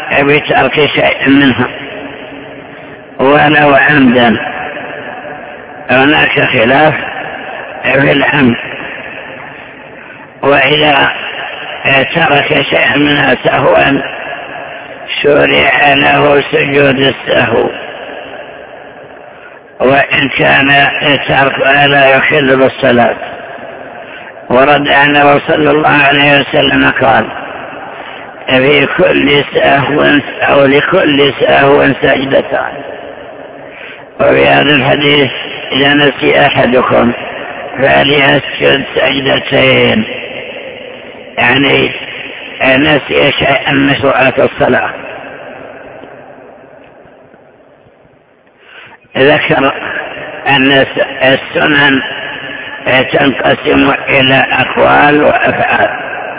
بترك شيء منها ولو عمدا. هناك خلاف في العمد، وإذا ترك شيئا منها سهوا شرع له سجود السهو، وإن كان تركها لا يخل بالصلاة. ورد عنه صلى الله عليه وسلم قال: في كل سهو أو لكل سهو سجدتان. وفي هذا الحديث: إذا نسي أحدكم فليسجد سجدتين، يعني نسي شيئا من شروط الصلاة. ذكر أن السنن تنقسم إلى أقوال وأفعال.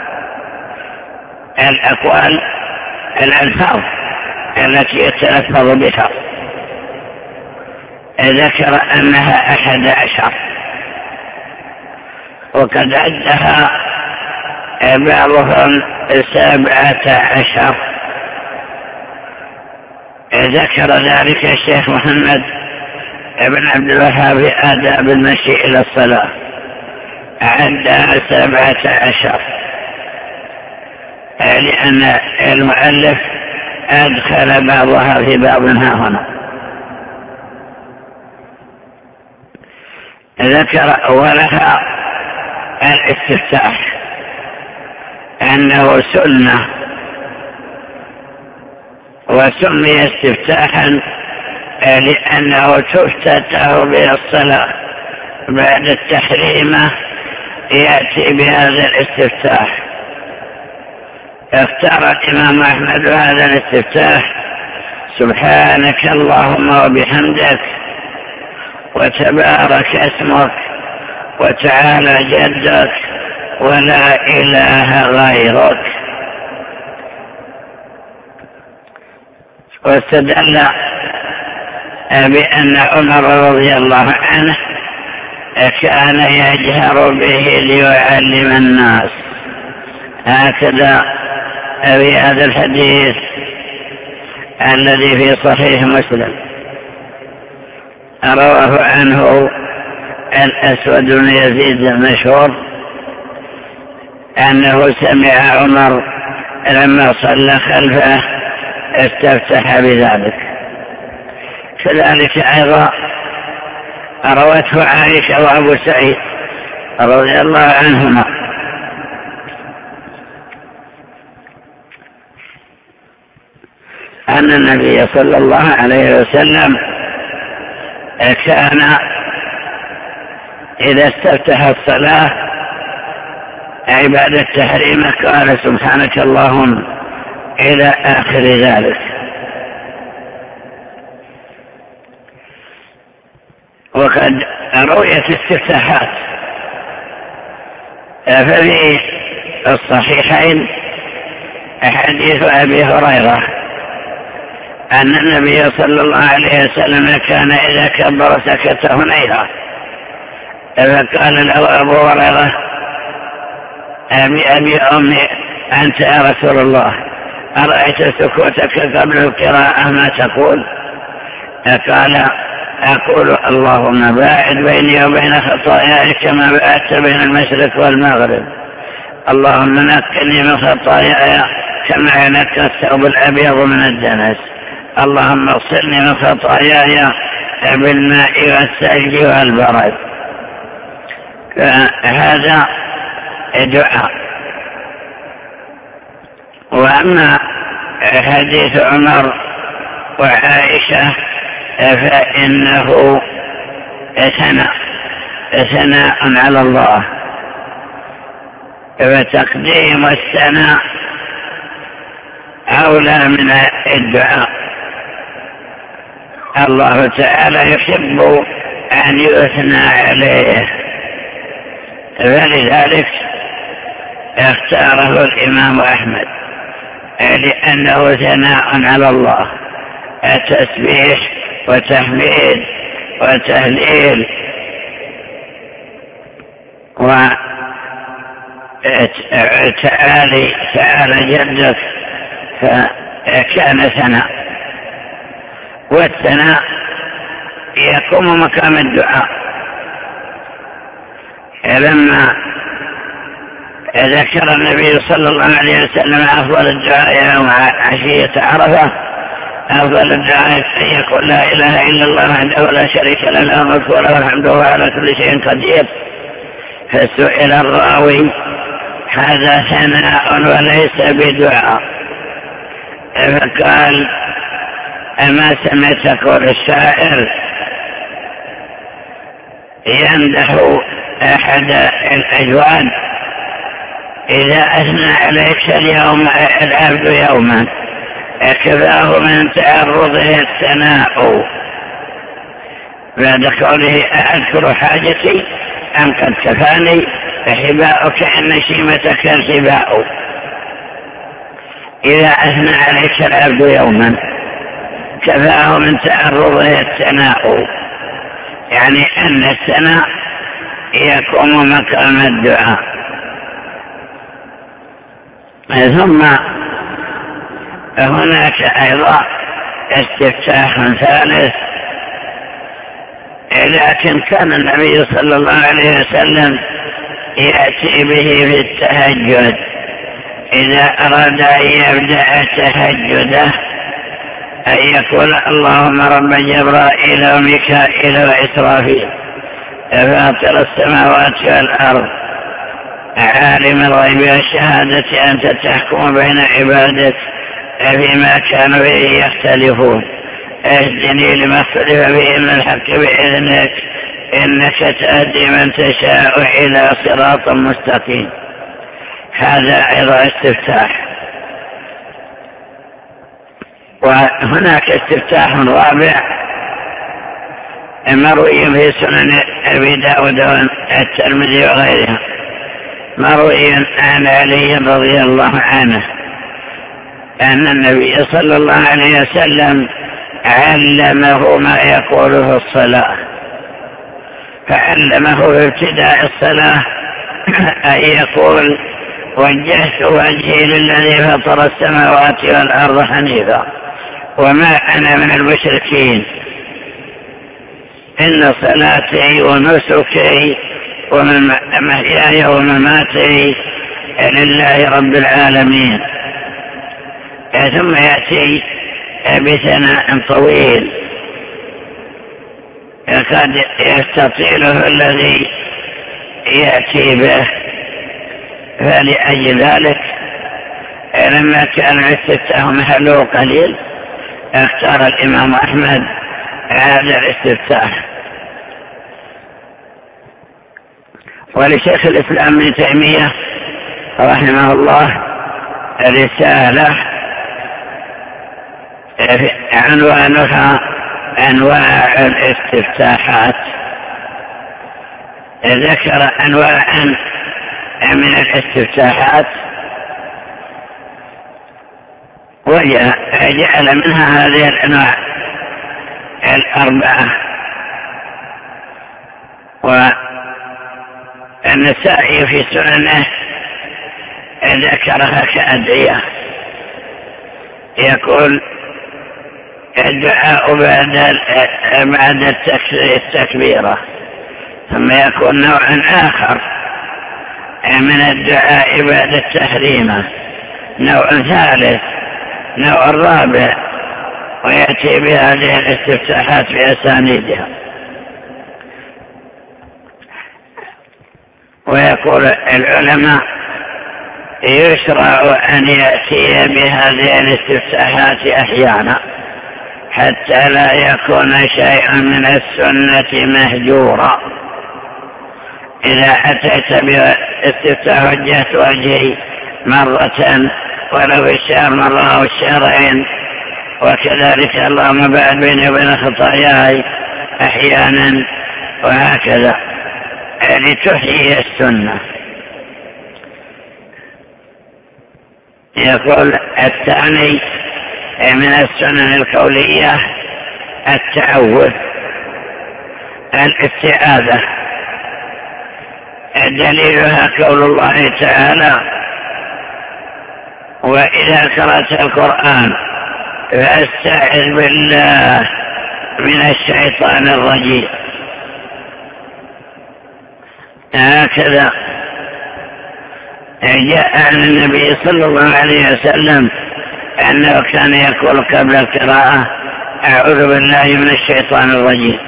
الأقوال الألفاظ التي يتلفظ بها، ذكر أنها 11، وقد عدها بعضهم 17. ذكر ذلك الشيخ محمد بن عبد الوهاب في آداب المشي إلى الصلاة، عدها 17، لأن المؤلف أدخل بعضها في بعض هنا. ذكر أولها الاستفتاح، أنه سنة، وسمي استفتاحا لأنه تفتتح به الصلاة بعد التحريمة، يأتي بهذا الاستفتاح. اختار الإمام أحمد هذا الاستفتاح: سبحانك اللهم وبحمدك، وتبارك اسمك، وتعالى جدك، ولا إله غيرك. واستدل بأن عمر رضي الله عنه كان يجهر به ليعلم الناس، هكذا في هذا الحديث الذي في صحيح مسلم رواه عنه الأسود بن يزيد المشهور أنه سمع عمر لما صلى خلفه استفتح بذلك. كذلك أيضا روته عائشة وأبو سعيد رضي الله عنهما أن النبي صلى الله عليه وسلم كان إذا استفتح الصلاة عبادة التحريم قال: سبحانك اللهم، إلى آخر ذلك. وقد رويت استفتاحات ففي الصحيحين حديث أبي هريرة أن النبي صلى الله عليه وسلم كان إذا كبر سكت هنيهة، فقال له أبو هريرة: أبي أمي أنت يا رسول الله، أرأيت سكوتك قبل القراءة ما تقول؟ قال: أقول اللهم باعد بيني وبين خطاياي كما باعدت بين المشرق والمغرب، اللهم نقني من خطاياي كما ينقى الثوب الأبيض من الدنس، اللهم اغسلني من خطاياي بالماء والثلج والبرد. هذا دعاء. وأما حديث عمر وعائشة فإنه ثناء على الله، فتقديم الثناء أولى من الدعاء. الله تعالى يحب أن يثنى عليه، فلذلك اختاره الإمام أحمد، لأنه ثناء على الله، التسبيح وتحميد وتهليل وتعالى جدك، كان ثناء، والثناء يقوم مقام الدعاء. لما ذكر النبي صلى الله عليه وسلم أفضل الدعاء يوم عشية عرفة، أفضل الدعاء أن يقول لا إله إلا الله وحده لا شريك له له الملك وله الحمد وهو على كل شيء قدير. فسئل الراوي هذا ثناء وليس بدعاء، فقال أما سمعت قول الشاعر يمدح أحد الأجواد إذا أثنى عليك اليوم العبد يوما كفاه من تعرضه الثناء، بعد قوله أذكر حاجتي أم قد كفاني فحباؤك إن شيمتك الحباء. إذا أثنى عليك العبد يوما كفاه من تعرضه الثناء، يعني أن الثناء يقوم مقام الدعاء. ثم هناك أيضا استفتاح ثالث، لكن كان النبي صلى الله عليه وسلم يأتي به في التهجد إذا أراد أن يبدأ تهجده، أن يقول اللهم رب جبرائيل وميكائيل وإسرافيل فاطر السماوات والأرض عالم الغيب والشهادة أنت تحكم بين عبادك فيما كانوا فيه يختلفون اهدني لما اختلف فيه من الحق بإذنك إنك تهدي من تشاء إلى صراط مستقيم. هذا أيضا استفتاح. وهناك استفتاح رابع مروي في سنن أبي داود والترمذي وغيرها، مروي عن علي رضي الله عنه أن النبي صلى الله عليه وسلم علمه ما يقول في الصلاة، فعلمه في ابتداء الصلاة أن يقول وجهت وجهي للذي فطر السماوات والأرض حنيفا وما أنا من المشركين إن صلاتي ونسكي ومحياي ومماتي لله رب العالمين. ثم يأتي بثناء طويل قد يستطيله الذي يأتي به، فلأجل ذلك لما كان الاستفتاح محله قليل اختار الإمام أحمد هذا الاستفتاح. ولشيخ الإسلام ابن تيمية رحمه الله رسالة عنوانها أنواع الاستفتاحات، ذكر أنواعا من الاستفتاحات وجعل منها هذه الأنواع الأربعة. والنسائي في سننه ذكرها كأدعية، يقول الدعاء بعد التكبيرة، ثم يكون نوعا آخر من الدعاء بعد التحريمة، نوع ثالث، نوع رابع، ويأتي بهذه الاستفتاحات بأسانيدها. ويقول العلماء يشرع أن يأتي بهذه الاستفتاحات أحيانا حتى لا يكون شيء من السنة مهجورا. إذا أتيت باستفتاح وجهت وجهي مرة ولو الشهر مرة أو الشهرين، وكذلك اللهم بعد بيني وبين خطاياي أحيانا، وهكذا لتحيي السنة. يقول الثاني من السنن القولية التعوذ، الاستعاذة، دليلها قول الله تعالى وإذا قرأت القرآن فاستعذ بالله من الشيطان الرجيم. هكذا جاء عن النبي صلى الله عليه وسلم أنه كان يقول قبل القراءة أعوذ بالله من الشيطان الرجيم.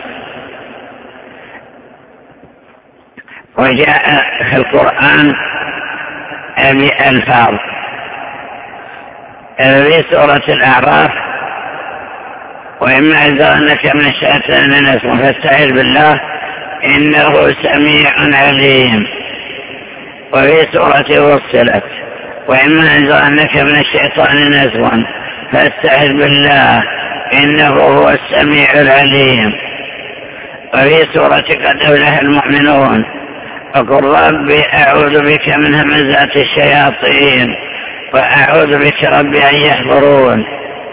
وجاء في القرآن بألفاظ في سورة الأعراف وإما ينزغنك من الشيطان نزغ فاستعذ بالله إنه سميع عليم. وفي سورة فصلت وإما ينزغنك من الشيطان نزغ فاستعذ بالله إنه هو السميع العليم. وفي سورة قد أفلح المؤمنون وقل ربي أعوذ بك من همزات الشياطين وأعوذ بك ربي أن يحضرون.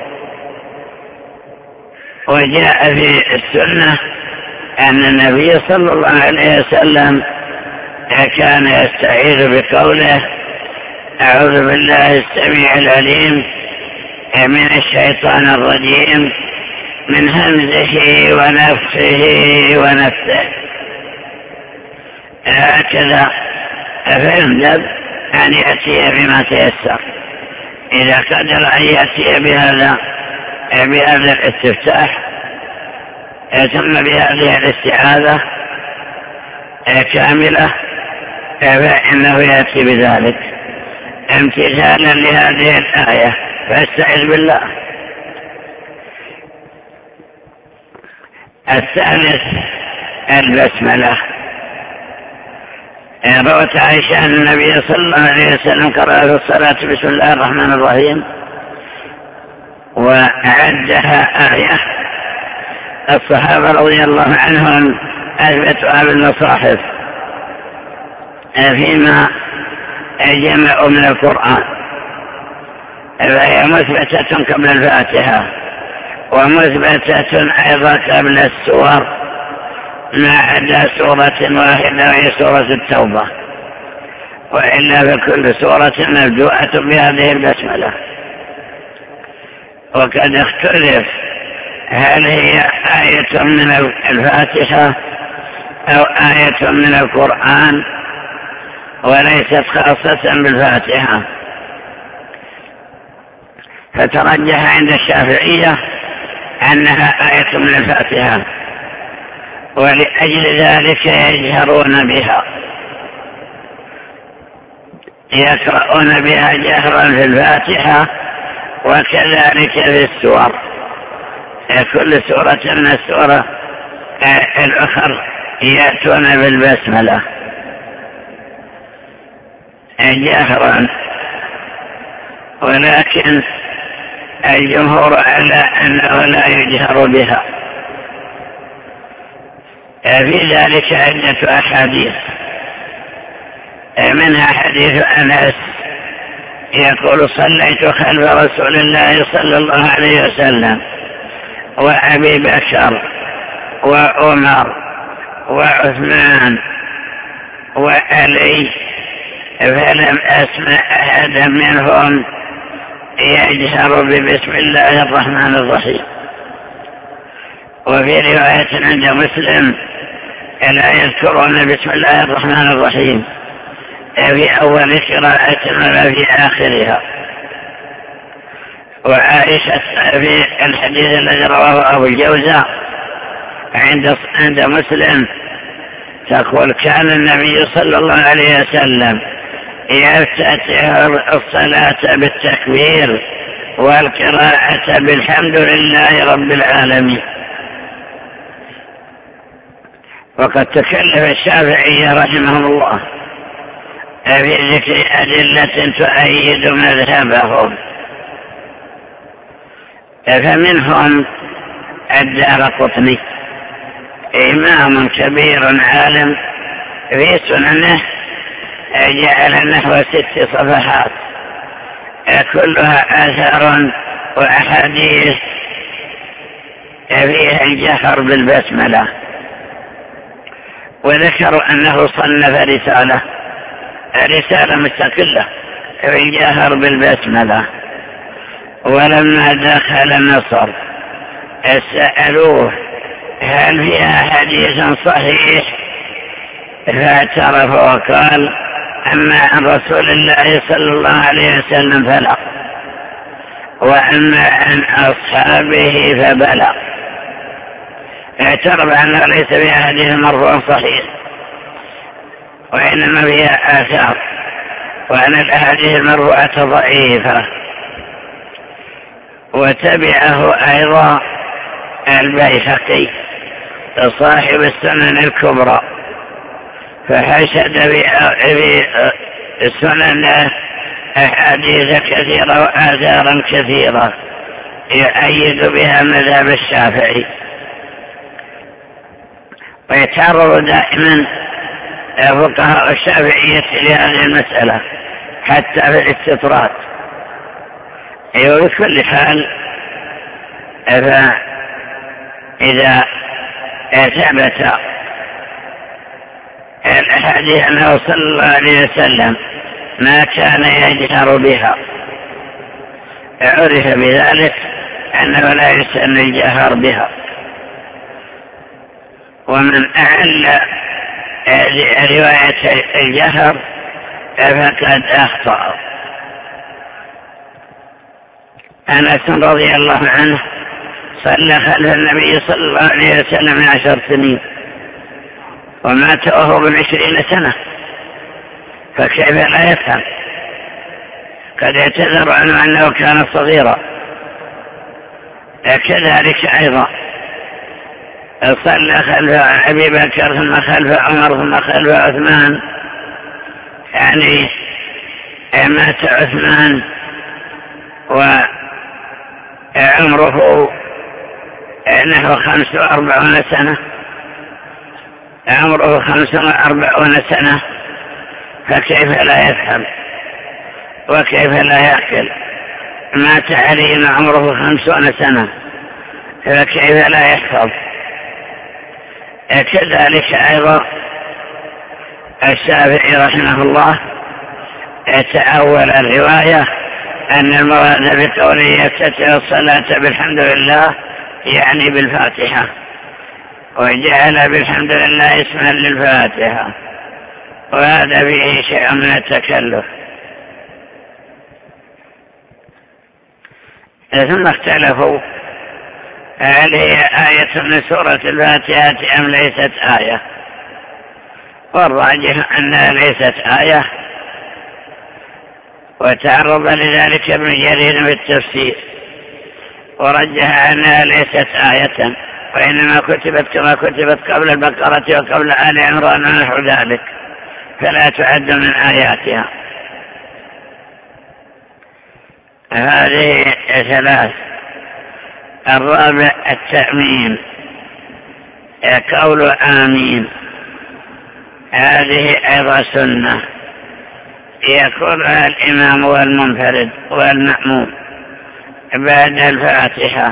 وجاء في السنة أن النبي صلى الله عليه وسلم كان يستعيذ بقوله أعوذ بالله السميع العليم من الشيطان الرجيم من همزه ونفخه ونفثه. هكذا فيندب أن يأتي بما تيسر إذا قدر أن يأتي بهذا الاستفتاح ثم بهذه الاستعاذة كاملة فإنه يأتي بذلك امتثالا لهذه الآية فاستعذ بالله. الثالث البسملة. روت عائشة أن النبي صلى الله عليه وسلم قرأ في الصلاة بسم الله الرحمن الرحيم وعدها آية. الصحابة رضي الله عنهم أثبتوا بالمصاحف فيما جمعوا من القرآن، فهي مثبتة قبل الفاتحة ومثبتة أيضا قبل السور ما عدا سورة واحدة وهي سورة التوبة، وإلا فكل سورة مبدوءة بهذه البسملة. وقد اختلف هل هي آية من الفاتحة أو آية من القرآن وليست خاصة بالفاتحة، فترجح عند الشافعية أنها آية من الفاتحة، ولأجل ذلك يجهرون بها، يقرؤون بها جهرا في الفاتحة وكذلك في السور. كل سورة من السورة الأخرى يأتون بالبسملة جهرا، ولكن الجمهور على أنه لا يجهر بها. في ذلك عدة أحاديث، منها حديث أنس يقول صليت خلف رسول الله صلى الله عليه وسلم وأبي بكر وعمر وعثمان وعلي فلم أسمع أحدا منهم يجهر ببسم الله الرحمن الرحيم. وفي رواية عند مسلم لا يذكرون بسم الله الرحمن الرحيم في أول قراءة ولا في آخرها. وعائشة في الحديث الذي رواه أبو الجوزاء عند مسلم تقول كان النبي صلى الله عليه وسلم يفتتح الصلاة بالتكبير والقراءة بالحمد لله رب العالمين. وقد تكلف الشافعي رحمه الله في ذكر أدلة تؤيد مذهبهم، فمنهم الدارقطني إمام كبير عالم في سننه جعل نحو 6 صفحات كلها آثار وأحاديث فيها الجهر بالبسملة. وذكروا أنه صنف رسالة مستقلة في الجهر بالبسملة، ولما دخل مصر سألوه هل فيها حديث صحيح؟ فاعترف وقال أما عن رسول الله صلى الله عليه وسلم فلا، وأما عن أصحابه فبلى. اعترف أنه ليس فيها حديث مرفوع صحيح، وإنما فيها آثار، وأن الأحاديث المرفوعة ضعيفة. وتبعه أيضا البيهقي صاحب السنن الكبرى، فحشد في السنن أحاديث كثيرة وآثارا كثيرة يؤيد بها مذهب الشافعي. ويتعرض دائما فقهاء الشافعية لهذه المسألة حتى في الاستطراد. بكل حال فإذا ثبت الأحاديث أنه صلى الله عليه وسلم ما كان يجهر بها، عرف بذلك أنه لا يسن الجهر بها. ومن أعل رواية الجهر فقد أخطأ. أنس رضي الله عنه صلى خلف النبي صلى الله عليه وسلم 10 سنين، ومات وهو ب20 سنة، فكيف لا يفهم؟ قد يعتذر عنه أنه كان صغيرا. كذلك أيضا صلى خلف أبي بكر ثم خلف عمر ثم خلف عثمان، يعني مات عثمان وعمره نحو 45 سنة، عمره 45 سنة، فكيف لا يفهم وكيف لا يعقل؟ مات علي عمره 50 سنة، فكيف لا يحفظ؟ كذلك أيضا الشافعي رحمه الله تأول الرواية أن المراد بقوله يفتتح الصلاة بالحمد لله يعني بالفاتحة، وجعل بالحمد لله اسما للفاتحة، وهذا فيه شيء من التكلف. ثم اختلفوا هل هي آية من سورة الفاتحة أم ليست آية، والراجح أنها ليست آية، وتعرض لذلك ابن جرير في التفسير ورجح أنها ليست آية، وإنما كتبت كما كتبت قبل البقرة وقبل آل عمران ونحو ذلك، فلا تعد من آياتها. هذه 3. الرابع التأمين، قول آمين، هذه أيضا سنة يقولها الإمام والمنفرد والمأموم بعد الفاتحة.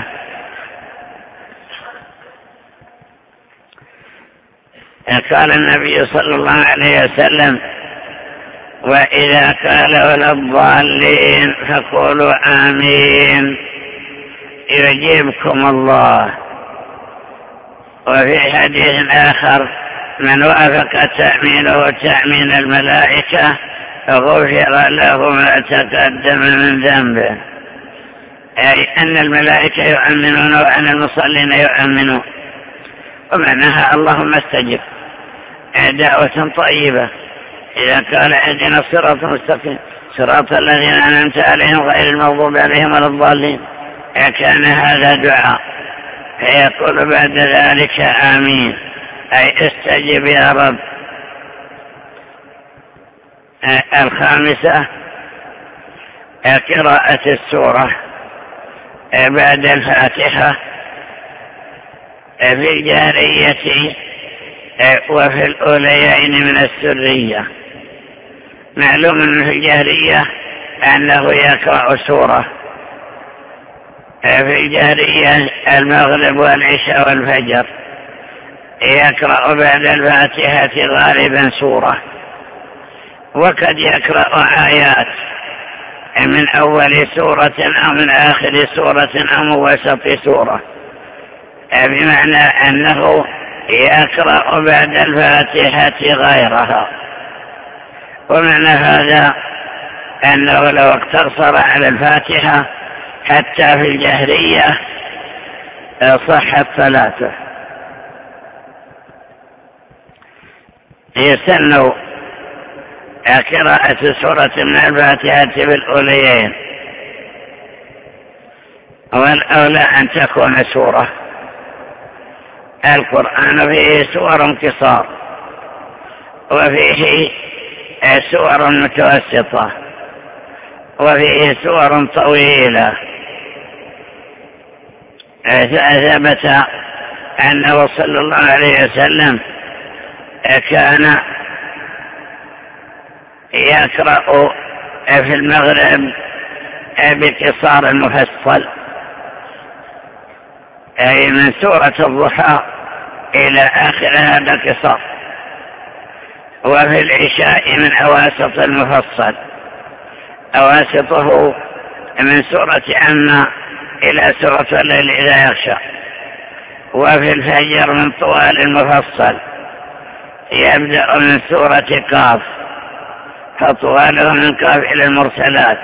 قال النبي صلى الله عليه وسلم: وإذا قال ولا الضالين فقولوا آمين يجيبكم الله. وفي حديث آخر: من وافق تأمينه تأمين الملائكة غفر له ما تقدم من ذنبه، أي أن الملائكة يؤمنون وأن المصلين يؤمنون. ومعناها اللهم استجب دعوة طيبة إذا قال اهدنا الصراط المستقيم صراط الذين أنعمت عليهم غير المغضوب عليهم ولا الضالين، كان هذا دعاء، فيقول بعد ذلك آمين أي استجب يا رب. 5 قراءة السورة بعد الفاتحة في الجهرية وفي الأوليين من السرية. معلوم في الجهرية أنه يقرأ سورة، في الجهرية المغرب والعشاء والفجر يقرأ بعد الفاتحة غالبا سورة، وقد يقرأ آيات من أول سورة أو من آخر سورة أو من وسط سورة، بمعنى أنه يقرأ بعد الفاتحة غيرها. ومعنى هذا أنه لو اقتصر على الفاتحة حتى في الجهرية صحت صلاته. يسن قراءة سورة من الفاتحة بالأوليين، والأولى أن تكون سورة. القرآن فيه سور قصار وفيه سور متوسطة وفيه سور طويلة. ثبت أنه صلى الله عليه وسلم كان يقرأ في المغرب بقصار المفصل، أي من سورة الضحى إلى آخرها بقصار، وفي العشاء من أواسط المفصل، أواسطه من سورة عما إلى سورة الليل إذا يغشى، وفي الفجر من طوال المفصل يبدأ من سورة قاف فطواله من قاف إلى المرسلات.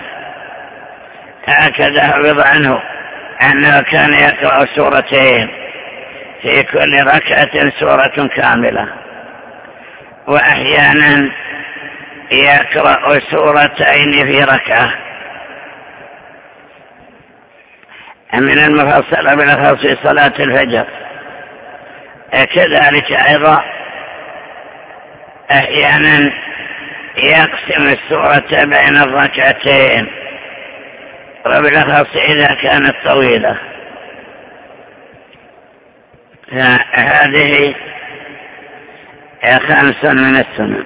هكذا حفظ عنه أنه كان يقرأ سورتين في كل ركعة سورة كاملة، وأحيانا يقرأ سورتين في ركعة من المفصل بالأخص في صلاة الفجر. كذلك أيضا أحيانا يقسم السورة بين الركعتين، وبالأخص إذا كانت طويلة. هذه 5 من السنة.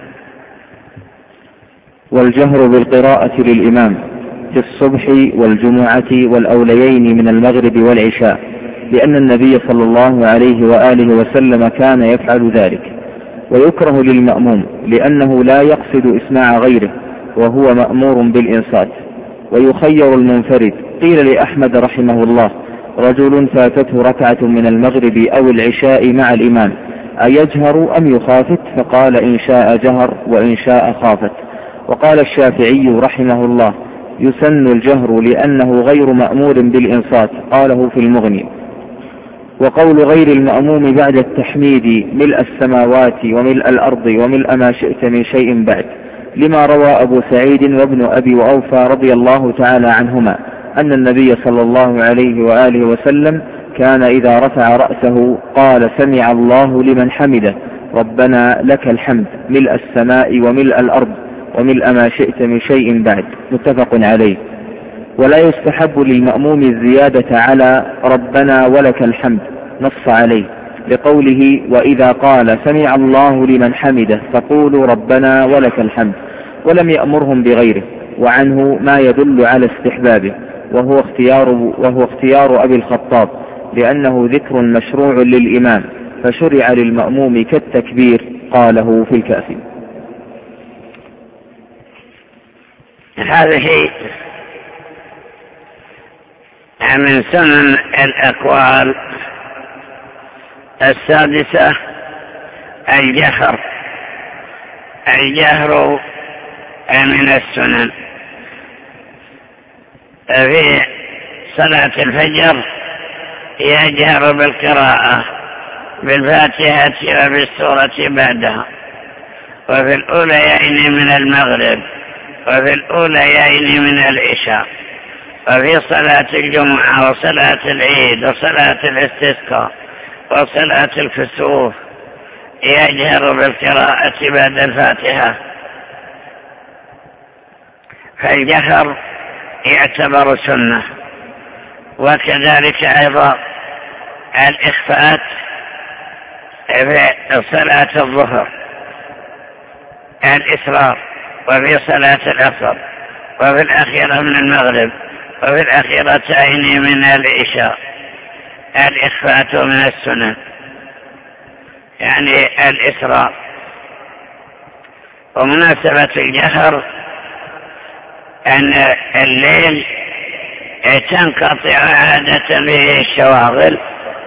والجهر بالقراءة للإمام في الصبح والجمعة والأوليين من المغرب والعشاء، لأن النبي صلى الله عليه وآله وسلم كان يفعل ذلك. ويكره للمأموم لأنه لا يقصد إسماع غيره وهو مأمور بالإنصات. ويخير المنفرد. قيل لأحمد رحمه الله: رجل فاتته ركعة من المغرب أو العشاء مع الإمام أيجهر أم يخافت؟ فقال: إن شاء جهر وإن شاء خافت. وقال الشافعي رحمه الله: يسن الجهر لأنه غير مأمور بالإنصات، قاله في المغني. وقول غير المأموم بعد التحميد: ملء السماوات وملء الأرض وملء ما شئت من شيء بعد، لما روى أبو سعيد وابن أبي وأوفى رضي الله تعالى عنهما أن النبي صلى الله عليه وآله وسلم كان إذا رفع رأسه قال: سمع الله لمن حمده، ربنا لك الحمد، ملء السماء وملء الأرض وملء ما شئت من شيء بعد، متفق عليه. ولا يستحب للمأموم الزيادة على ربنا ولك الحمد، نص عليه لقوله: وإذا قال سمع الله لمن حمده فقولوا ربنا ولك الحمد، ولم يأمرهم بغيره. وعنه ما يدل على استحبابه، وهو اختيار أبي الخطاب، لأنه ذكر مشروع للإمام فشرع للمأموم كالتكبير، قاله في الكافي. هذه من سنن الأقوال. 6 الجهر من السنن. في صلاة الفجر يجهر بالقراءة بالفاتحة وبالسورة بعدها، وفي الأوليين من المغرب وفي الأوليين من العشاء، وفي صلاة الجمعة وصلاة العيد وصلاة الاستسقاء وصلاة الكسوف يجهر بالقراءة بعد الفاتحة. فالجهر يعتبر سنة. وكذلك أيضا الإخفاء في صلاة الظهر، الإسرار، وفي صلاة العصر، وفي الأخيرة من المغرب، وفي الأخيرتين من العشاء. الإخفاء من السنن، يعني الإسرار. ومناسبة الجهر أن الليل تنقطع عادة به الشواغل،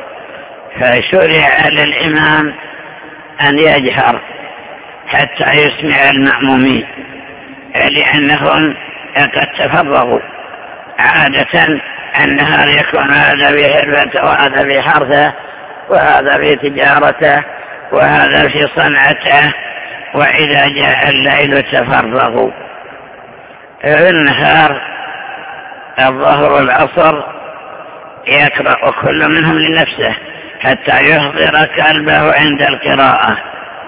فشرع للإمام أن يجهر حتى يسمع المأمومين، لأنهم قد تفرغوا. عادة النهار يكون هذا في حرفته وهذا في حرثه وهذا في تجارته وهذا في صنعته، وإذا جاء الليل تفرغوا. في النهار الظهر والعصر يقرأ كل منهم لنفسه حتى يحضر قلبه عند القراءة،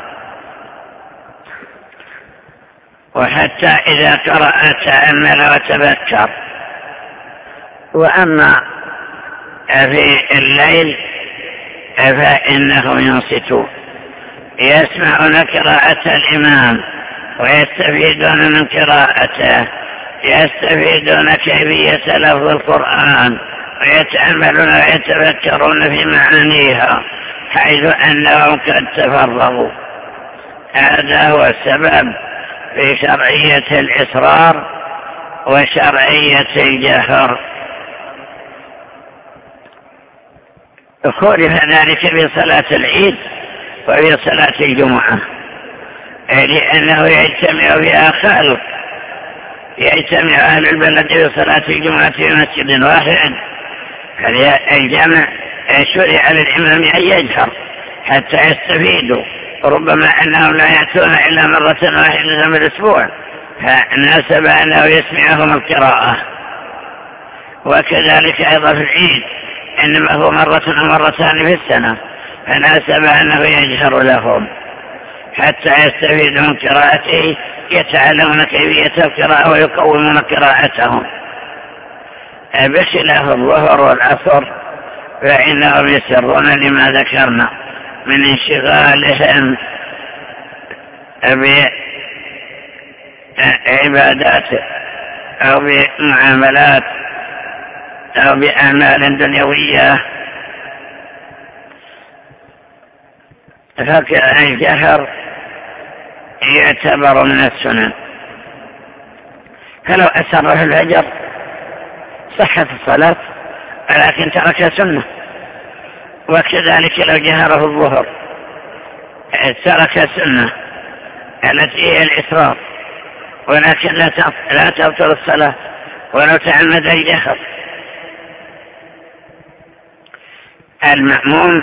وحتى إذا قرأ تأمل وتذكر. وأما في الليل فإنهم ينصتون، يسمعون قراءة الإمام ويستفيدون من قراءته، يستفيدون كيفية لفظ القرآن ويتأملون ويتفكرون في معانيها، حيث أنهم قد تفرغوا. هذا هو السبب في شرعية الإصرار وشرعية الجهر. خولف ذلك في صلاة العيد وفي صلاة الجمعة، لأنه يجتمع فيها خلق، يجتمع أهل البلد في صلاة الجمعة في مسجد واحد، فالجمع شرع للإمام أن يجهر حتى يستفيدوا، ربما أنهم لا يأتون إلا مرة واحدة في الأسبوع، فناسب أنه يسمعهم القراءة. وكذلك أيضا في العيد إنما هو مرة أو مرتان في السنة، فناسب أنه يجهر لهم حتى يستفيدوا من قراءته، يتعلمون كيفية القراءة ويقومون قراءتهم. بخلاف الظهر والعصر فإنهم يسرون لما ذكرنا من انشغالهم بعبادات أو بمعاملات أو بأعمال دنيوية. فالجهر يعتبر من السنن، فلو أسر في الفجر صحت الصلاة ولكن ترك سنة، وكذلك لو جهر في الظهر ترك سنة التي هي الإسرار، ولكن لا تبطل الصلاة ولو تعمد الجهر. المأموم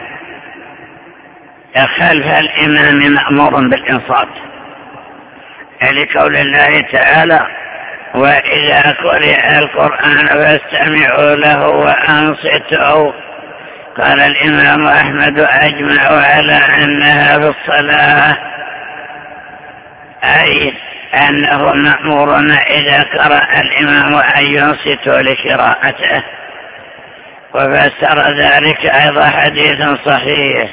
خلف الإمام مأمور بالإنصات، لقول الله تعالى: وإذا قرئ القرآن فاستمعوا له وأنصتوا. قال الإمام أحمد: أجمع على أنها في الصلاة، أي أنه مأمور إذا قرأ الإمام أن ينصتوا لقراءته. وفسر ذلك أيضا حديث صحيح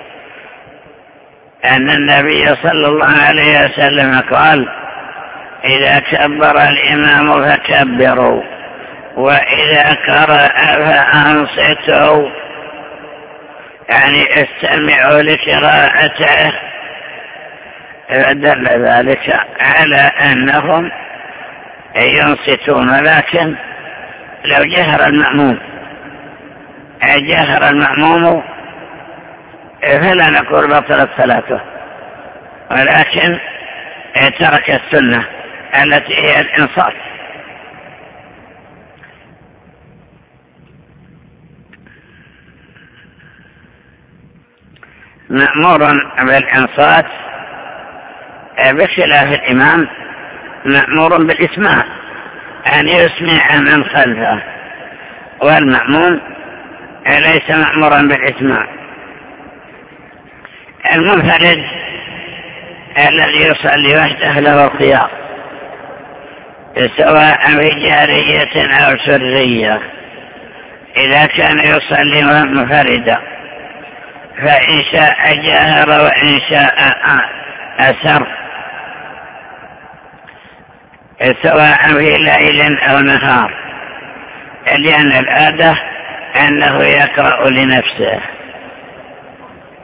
أن النبي صلى الله عليه وسلم قال: إذا كبر الإمام فكبروا، وإذا قرأ فأنصتوا، يعني استمعوا لقراءته. فدل ذلك على أنهم ينصتون. لكن لو جهر المأموم فلا نقول بطلت صلاته، ولكن ترك السنة التي هي الإنصات. مأمور بالإنصات بخلاف الإمام مأمور بالإسماع، أن يسمع من خلفه، والمأموم ليس مأمورا بالإسماع. المنفرد الذي يصلي وحده له الخيار، سواء في جارية أو سرية. إذا كان يصلي منفردا فإن شاء جاهر وإن شاء أسر، سواء في ليل أو نهار، لأن العادة أنه يقرأ لنفسه.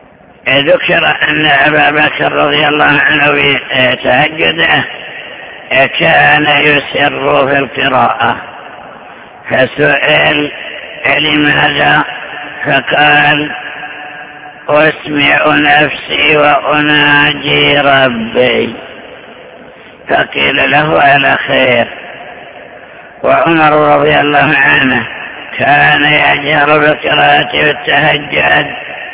ذكر أن أبا بكر رضي الله عنه في تهجده كان يسر في القراءة، فسئل لماذا؟ فقال أسمع نفسي وأناجي ربي. فقيل له على خير. وعمر رضي الله عنه كان يجهر بقراءته والتهجد،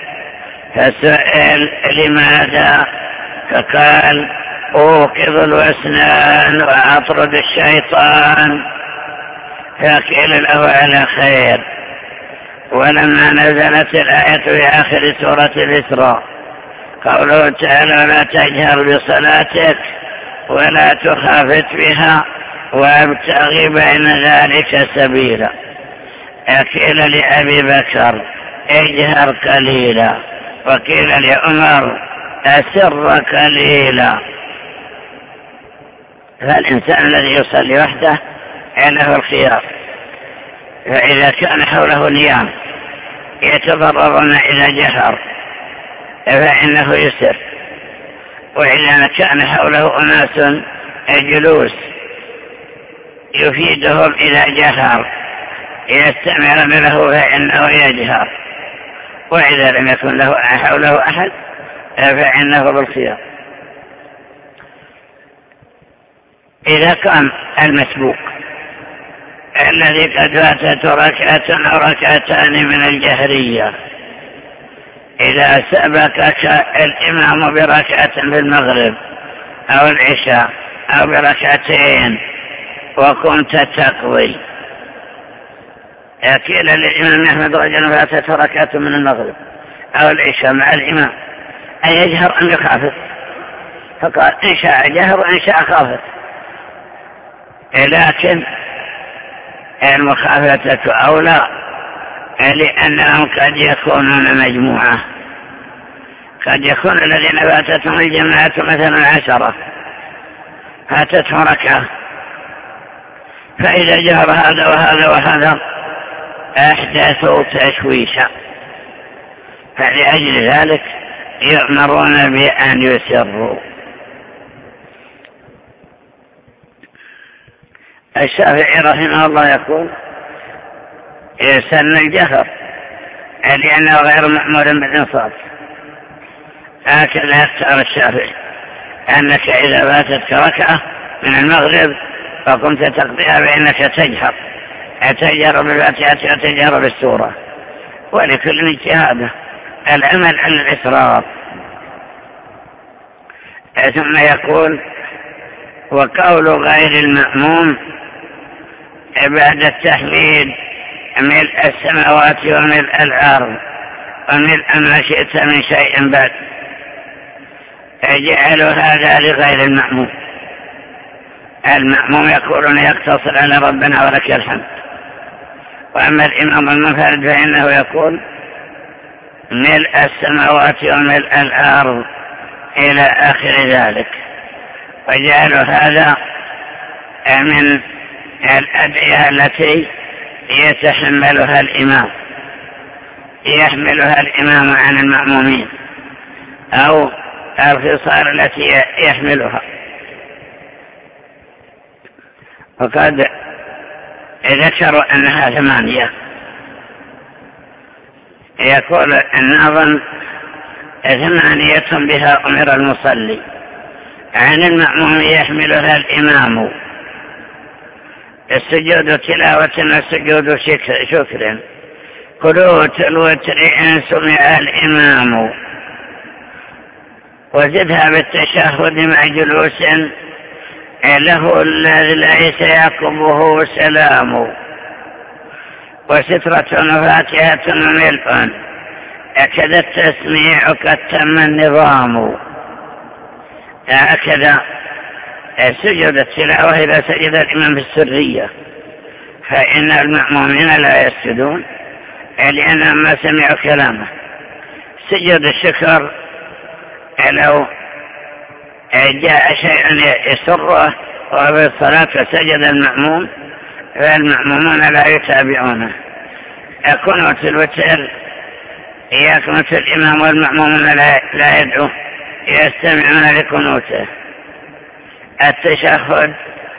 فسئل لماذا؟ فقال أوقظ الوسنان وأطرد الشيطان. فقيل له على خير. ولما نزلت الآية في آخر سورة الإسراء قوله تعالى ولا تجهر بصلاتك ولا تخافت بها وابتغي بين ذلك سبيلا، قيل لأبي بكر اجهر قليلا، وقيل لعمر أسر قليلا. فالإنسان الذي يصلي وحده له الخيار، فإذا كان حوله نيام يتضررون إذا جهر فإنه يسر، وإذا كان حوله أناس جلوس يفيدهم إذا جهر يستمعون له فإنه يجهر، وإذا لم يكن له حوله أحد فإنه بالخيار. إذا كان المسبوق الذي قد فاتته ركعة أو ركعتان من الجهرية، إذا سبقك الإمام بركعة في المغرب أو العشاء أو بركعتين وكنت تقضي، قيل للإمام أحمد رجل فاتته ركعة من المغرب أو العشاء مع الإمام أن يجهر أم يخافت؟ فقال إن شاء جهر وإن شاء خافت، لكن المخافتة أولى لأنهم قد يكونون مجموعة، قد يكون الذين فاتتهم الجماعة مثلا 10 فاتتهم ركعة، فإذا جهر هذا وهذا وهذا أحدثوا تشويشا، فلأجل ذلك يؤمرون بأن يسروا. الشافعي رحمه الله يقول يسن الجهر لأنه غير مأمور بالإنصات. هكذا يختار الشافعي أنك إذا فاتتك ركعة من المغرب فقمت تقضيها بأنك تجهر بالفاتحة وتجهر بالسورة، ولكل اجتهاده العمل على الإسراف. ثم يقول وقول غير المأموم بعد التحميد ملء السماوات وملء الأرض وملء ما شئت من شيء بعد، جعلوا هذا لغير المأموم. المأموم يقولون يقتصر على ربنا ولك الحمد، وأما الإمام المنفرد فإنه يقول ملء السماوات وملء الأرض إلى آخر ذلك، وجعلوا هذا من الأدعية التي يحملها الإمام عن المأمومين، أو الخصال التي يحملها. وقد ذكروا أنها 8. يقول الناظم 8 بها أمر المصلي، عن المأموم يحملها الإمام، السجود تلاوة والسجود شكر، قنوت الوتر إن سمع الإمام، وزدها بالتشهد مع جلوس له الذي ليس يعقبه سلام، وسترة فاتحة وملء كذا التسميع قد تم النظام. هكذا سجود التلاوة إذا سجد الإمام في السرية فإن المأمومين لا يسجدون لأنهم ما سمعوا كلامه. سجود الشكر لو جاء شيء يسره وفي الصلاة فسجد المأموم فالمأمومون لا يتابعونه. قنوت الوتر يقنت الإمام والمأمومون لا يدعو، يستمعون لقنوته. التشهد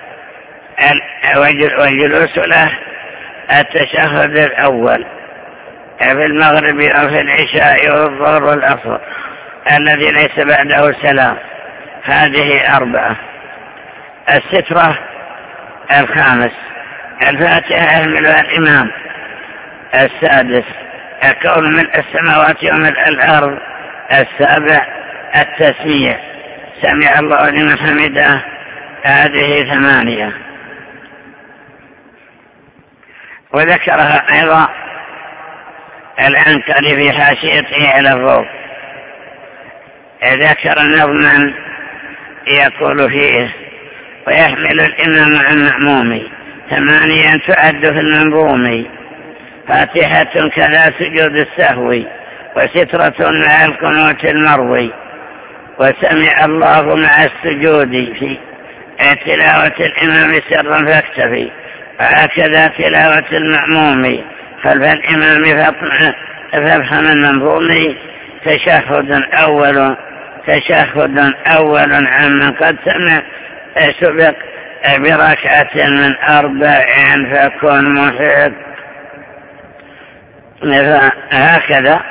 والجلوس له التشهد الأول في المغرب وفي العشاء والظهر والعصر الذي ليس بعده سلام. هذه 4. السترة 5. الفاتحة يحملها الإمام. 6. الكون ملء السماوات وملء الأرض. 7. التسمية سمع الله لمن حمده. هذه 8. وذكرها أيضا العنكري في حاشيته على الروض. ذكر نظما يقول فيه: ويحمل الإمام عن المأموم 8 تعد في المنظوم، فاتحة كذا سجود السهو، وسترة مع القنوت المروي، وسمع الله مع السجود في تلاوة الإمام سرا فاكتفي، وهكذا تلاوة المأموم خلف الإمام فافهم المنظوم. تشهد أول عمن قد سبق بركعة من 4 فكن محق. هكذا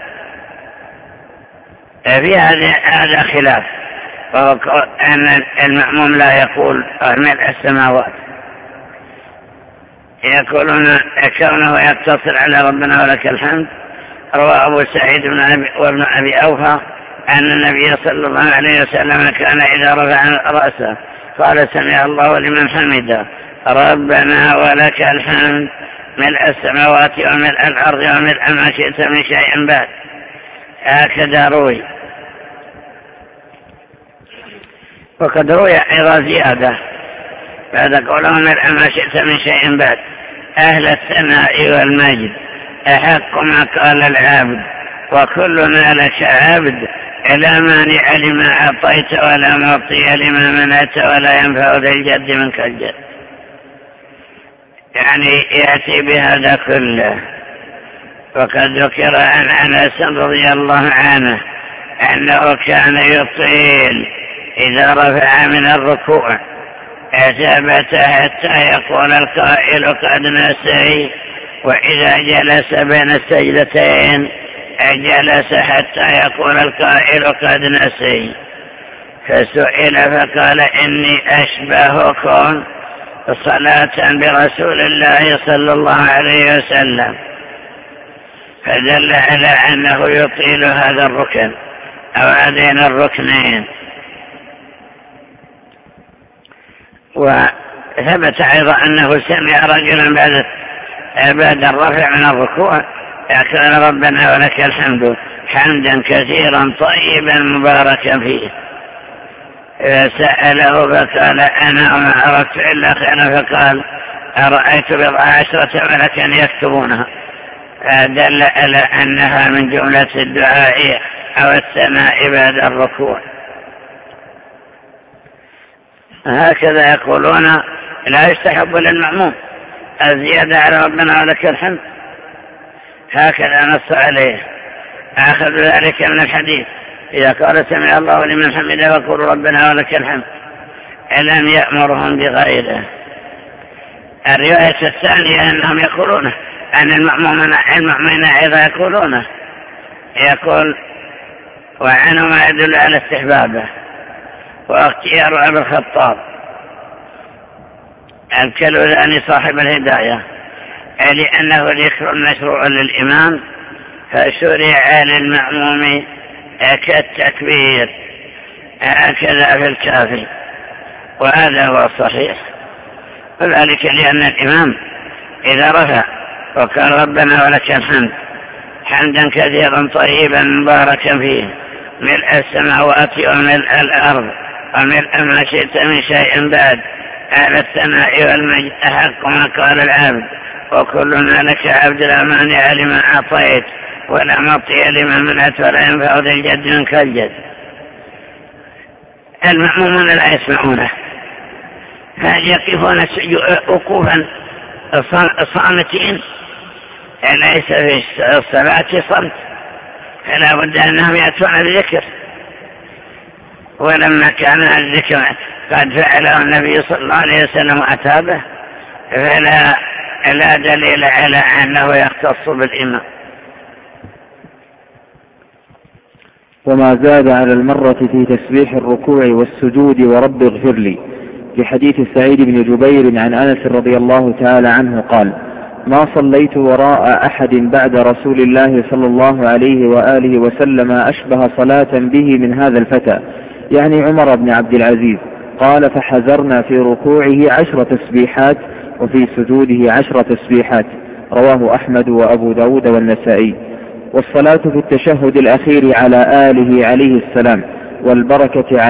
في هذا خلاف، أن المأموم لا يقول ملء السماوات، يقولون كونه يقتصر على ربنا ولك الحمد. روى أبو سعيد وابن أبي أوفى أن النبي صلى الله عليه وسلم كان إذا رفع رأسه قال: سمع الله لمن حمده ربنا ولك الحمد ملء السماوات وملء الأرض وملء ما شئت من شيء بعد. هكذا روي. وقد روي أيضا زيادة بعد قوله ملء ما شئت من شيء بعد: أهل الثناء والمجد أحق ما قال العبد، وكلنا لك عبد، إلى مانع لما أعطيت ولا معطي لما منعت ولا ينفع ذا الجد منك الجد. يعني يأتي بهذا كله. وقد ذكر عن أنس رضي الله عنه أنه كان يطيل إذا رفع من الركوع، ثبت حتى يقول القائل قد نسي، وإذا جلس بين السجدتين جلس حتى يقول القائل قد نسي. فسئل فقال: إني أشبهكم صلاة برسول الله صلى الله عليه وسلم. فدل على أنه يطيل هذا الركن أو هذين الركنين. وثبت أيضا أنه سمع رجلا بعد الرفع من الركوع يقول: ربنا ولك الحمد حمدا كثيرا طيبا مباركا فيه. سأله فقال: أنا وما أردت إلا خيرا. فقال: أرأيت 10 ملكا يكتبونها. دل على أنها من جملة الدعاء أو الثناء بعد الركوع. هكذا يقولون: لا يستحب للمأموم الزيادة على ربنا ولك الحمد. هكذا نص عليه. أخذ ذلك من الحديث: إذا قال سمع الله لمن حمده وقل ربنا ولك الحمد، لم يأمرهم بغيره. الرواية الثانية أنهم يقولونه، أن المأمومين أيضا يقولونه. يقول: وعنه ما يدل على استحبابه. واختيار أبي الخطاب الكلولاني صاحب الهداية لأنه ذكر مشروع للإمام، فشرع للمأموم كالتكبير، هكذا في الكافي. وهذا هو الصحيح، وذلك لأن الإمام إذا رفع وقال ربنا ولك الحمد حمدا كثيرا طيبا مباركا فيه ملء السماوات وملء الأرض وملء ما شئت من شيء بعد، أهل الثناء والمجد أحق ما قال العبد، وكلنا لك عبد، لا مانع لما أعطيت ولا معطي لما منعت ولا ينفع ذا الجد منك الجد. المأمومون لا يسمعونه، يقفون وقوفا صامتين، ليس في الصلاة صمت، فلا بد أنهم يأتون بذكر. ولما كان الذكر قد فعله النبي صلى الله عليه وسلم وأتى به فلا دليل على أنه يختص بالإمام. وما زاد على المرة في تسبيح الركوع والسجود ورب اغفر لي. في حديث سعيد بن جبير عن أنس رضي الله تعالى عنه قال: ما صليت وراء أحد بعد رسول الله صلى الله عليه وآله وسلم أشبه صلاة به من هذا الفتى، يعني عمر بن عبد العزيز. قال: فحذرنا في ركوعه 10 تسبيحات وفي سجوده 10 تسبيحات. رواه أحمد وأبو داود والنسائي. والصلاة في التشهد الأخير على آله عليه السلام والبركة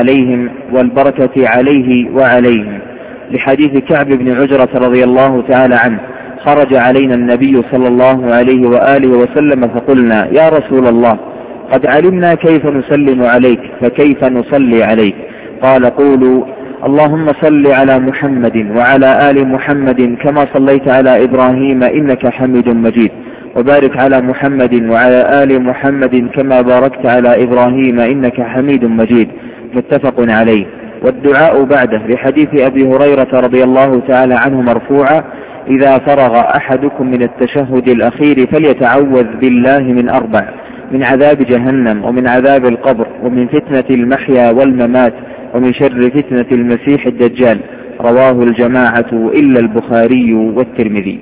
عليه وعليهم، لحديث كعب بن عجرة رضي الله تعالى عنه: خرج علينا النبي صلى الله عليه وآله وسلم فقلنا: يا رسول الله، قد علمنا كيف نسلم عليك، فكيف نصلي عليك؟ قال: قولوا: اللهم صل على محمد وعلى آل محمد كما صليت على إبراهيم إنك حميد مجيد، وبارك على محمد وعلى آل محمد كما باركت على إبراهيم إنك حميد مجيد. متفق عليه. والدعاء بعده لحديث أبي هريرة رضي الله تعالى عنه مرفوعا: إذا فرغ أحدكم من التشهد الأخير فليتعوذ بالله من 4: من عذاب جهنم، ومن عذاب القبر، ومن فتنة المحيا والممات، ومن شر فتنة المسيح الدجال. رواه الجماعة إلا البخاري والترمذي.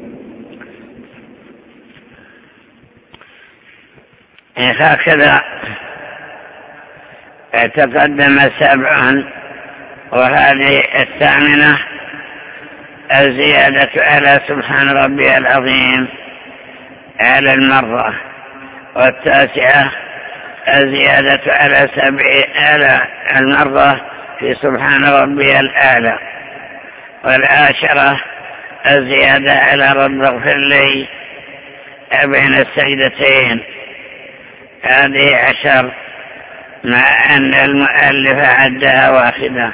هكذا تقدم 7، وهذه 8 الزيادة على سبحان ربي العظيم على المرة، 9 الزيادة على 7 على المرة في سبحان ربي الأعلى، 10 الزيادة على رب اغفر لي بين السجدتين. هذه 10 مع أن المؤلف عدها واحدة.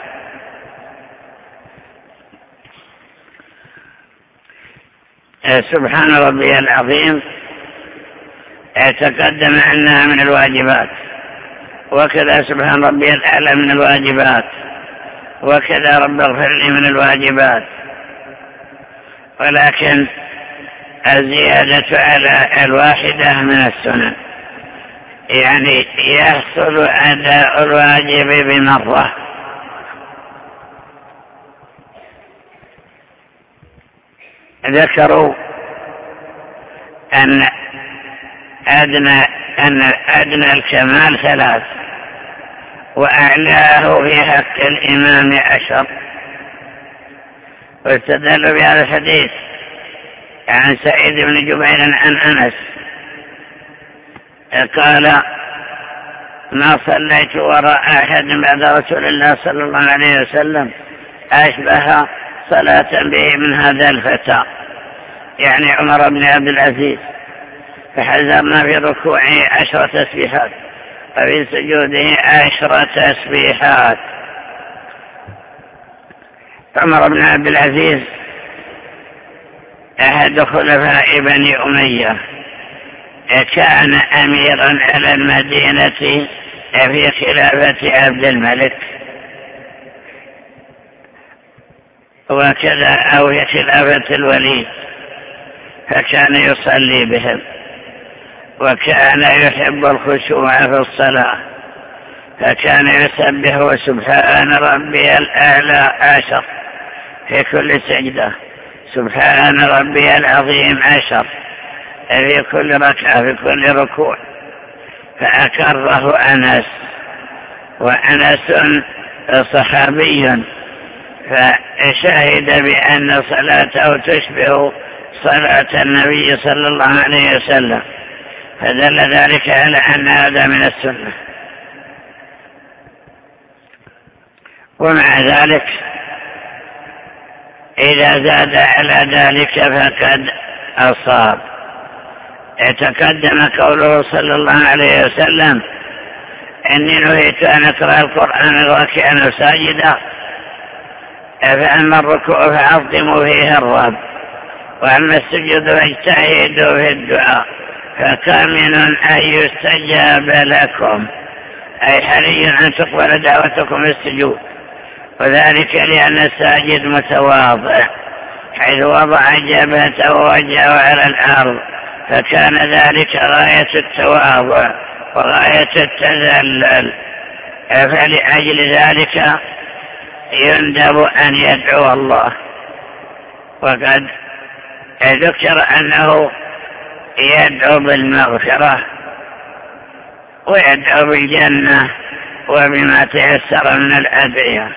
سبحان ربي العظيم تقدم أنها من الواجبات، وكذا سبحان ربي الأعلى من الواجبات، وكذا رب اغفر لي من الواجبات، ولكن الزيادة على الواحدة من السنن، يعني يحصل أداء الواجب بمرة. ذكروا أن أدنى الكمال 3، وأعلاه في حق الإمام 10. واستدلوا بهذا الحديث عن سعيد بن جبير عن أنس قال: ما صليت وراء أحد بعد رسول الله صلى الله عليه وسلم أشبه صلاة به من هذا الفتى، يعني عمر بن عبد العزيز. فحذرنا في ركوعه 10 تسبيحات وفي سجوده 10 تسبيحات. عمر بن عبد العزيز أحد خلفاء بني أمية، كان أميرا على المدينة في خلافة عبد الملك، وكذا أو في خلافة الوليد، فكان يصلي بهم، وكان يحب الخشوع في الصلاة، فكان يسبح سبحان ربي الأعلى 10 في كل سجدة، سبحان ربي العظيم 10 في كل ركعة، في كل ركوع. فأكره أنس، وأنس صحابي، فشهد بأن صلاته تشبه صلاة النبي صلى الله عليه وسلم، فدل ذلك على أن هذا من السنة. ومع ذلك إذا زاد على ذلك فقد أصاب. تقدم قوله صلى الله عليه وسلم: إني نهيت أن أقرأ القرآن راكعا ساجدا، فأما الركوع فعظموا فيه الرب، وأما السجود فاجتهدوا في الدعاء، فكامن أن يستجاب لكم. أي حري أن تقبل دعوتكم بالسجود، وذلك لأن الساجد متواضع حيث وضع جبهته ووجهه على الأرض، فكان ذلك غاية التواضع وغاية التذلل، فلأجل ذلك يندب أن يدعو الله. وقد ذكر أنه يدعو بالمغفرة ويدعو بالجنة وبما تيسر من الأدعية.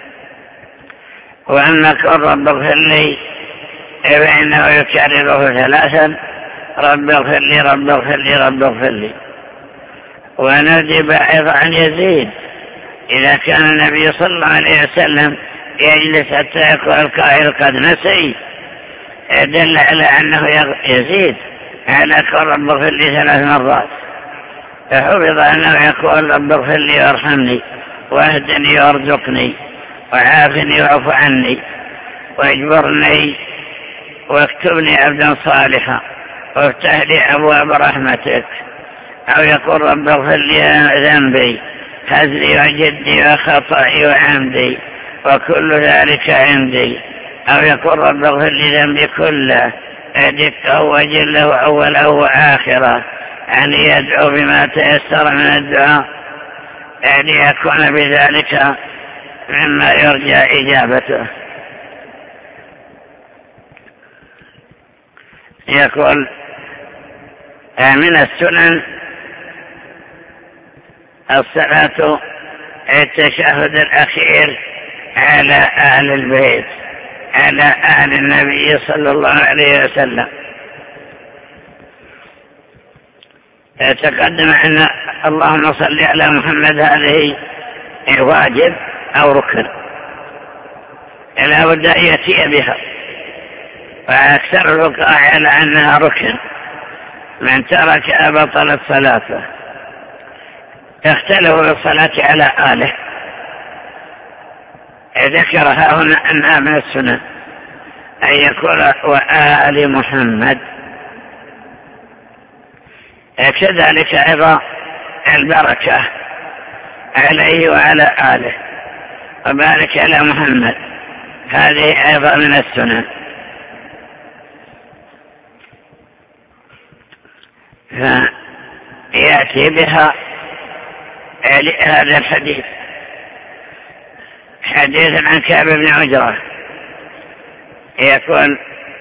وأما قل رب اغفر لي فإنه يكرره 3: رب اغفر لي رب اغفر لي رب اغفر لي. وندب أيضا عن يزيد إذا كان النبي صلى الله عليه وسلم يجلس حتى يقول القائل قد نسي، دل على أنه يزيد على قول رب اغفر لي 3 مرات، فحفظ أنه يقول رب اغفر لي وارحمني واهدني وارزقني وعافني واعف عني واجبرني واكتبني عبدا صالحا وافتح لي أبواب رحمتك. أو يقول رب اغفر لي ذنبي هزلي وجدي وخطئي وعمدي وكل ذلك عندي. أو يقول رب اغفر لي ذنبي كله دقه وجله وأوله وآخره، أن يدعو بما تيسر من الدعاء ليكون بذلك مما يرجى إجابته. يقول من السنن الصلاة التشهد الأخير على أهل البيت، على أهل النبي صلى الله عليه وسلم. تقدم أن اللهم صل على محمد هذه واجب أو ركن، لا بد أن يأتي بها، وأكثر الفقهاء على أنها ركن، من ترك بطلت صلاته. يختلف بالصلاة على آله، ذكرها هنا أنها من السنن أن يكون وآل محمد. كذلك أيضا البركة عليه وعلى آله، وبارك على محمد، هذه أيضا من السنن. فيأتي بها هذا الحديث، حديث عن كعب بن عجرة يقول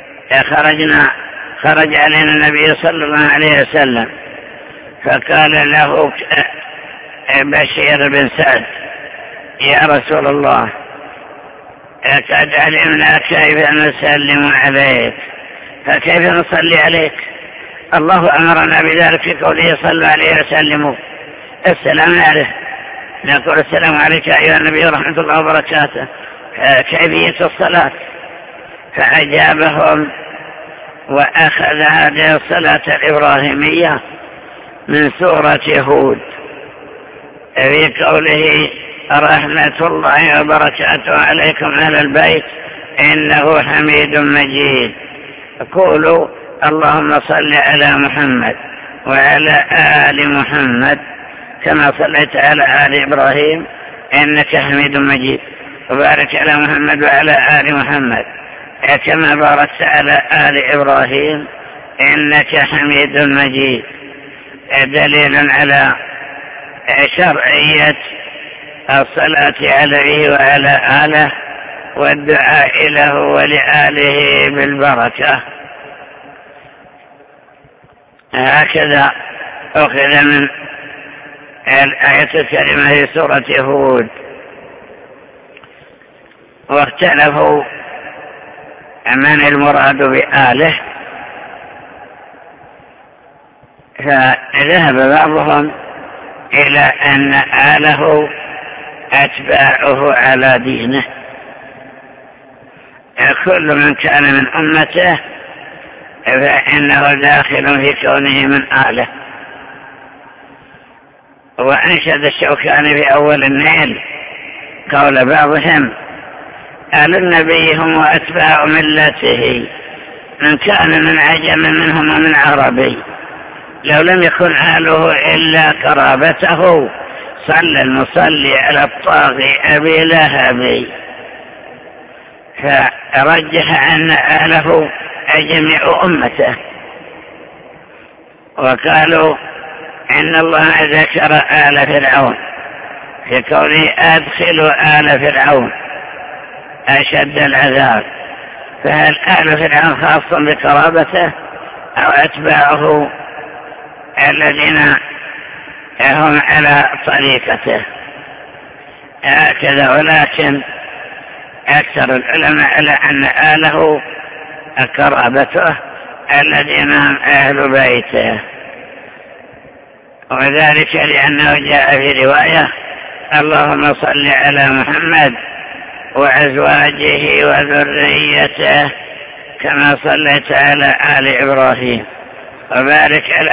خرج علينا النبي صلى الله عليه وسلم فقال له بشير بن سعد يا رسول الله قد علمنا كيف نسلم عليك فكيف نصلي عليك؟ الله أمرنا بذلك في قوله صلى الله عليه وسلم السلام عليه، نقول السلام عليك أيها النبي ورحمة الله وبركاته، كيفية الصلاة؟ فأجابهم وأخذ هذه الصلاة الإبراهيمية من سورة هود في قوله رحمة الله وبركاته عليكم أهل البيت إنه حميد مجيد. قولوا اللهم صل على محمد وعلى آل محمد كما صليت على آل إبراهيم إنك حميد مجيد، وبارك على محمد وعلى آل محمد كما باركت على آل إبراهيم إنك حميد مجيد. دليل على شرعية الصلاة عليه وعلى آله والدعاء له ولآله بالبركة. هكذا أخذ من الآية الكريمة في سورة هود. واختلفوا من المراد بآله، فذهب بعضهم إلى أن آله أتباعه على دينه، كل من كان من أمته فإنه داخل في كونه من آله. وأنشد الشوكاني في أول النيل قول بعضهم آل النبي هم أتباع ملته من كان من عجم منهم ومن عربي، لو لم يكن آله إلا قرابته صلى المصلي على الطاغي أبي لهب، فرجح أن أهله جميع أمته، وقالوا إن الله ذكر آل فرعون في قوله أدخلوا آل فرعون أشد العذاب، فهل آل فرعون خاص بقرابته أو أتباعه الذين هم على طريقته؟ هكذا، ولكن أكثر العلماء على أن آله قرابته الذين هم أهل بيته، وذلك لأنه جاء في رواية اللهم صل على محمد وأزواجه وذريته كما صليت على آل إبراهيم وبارك على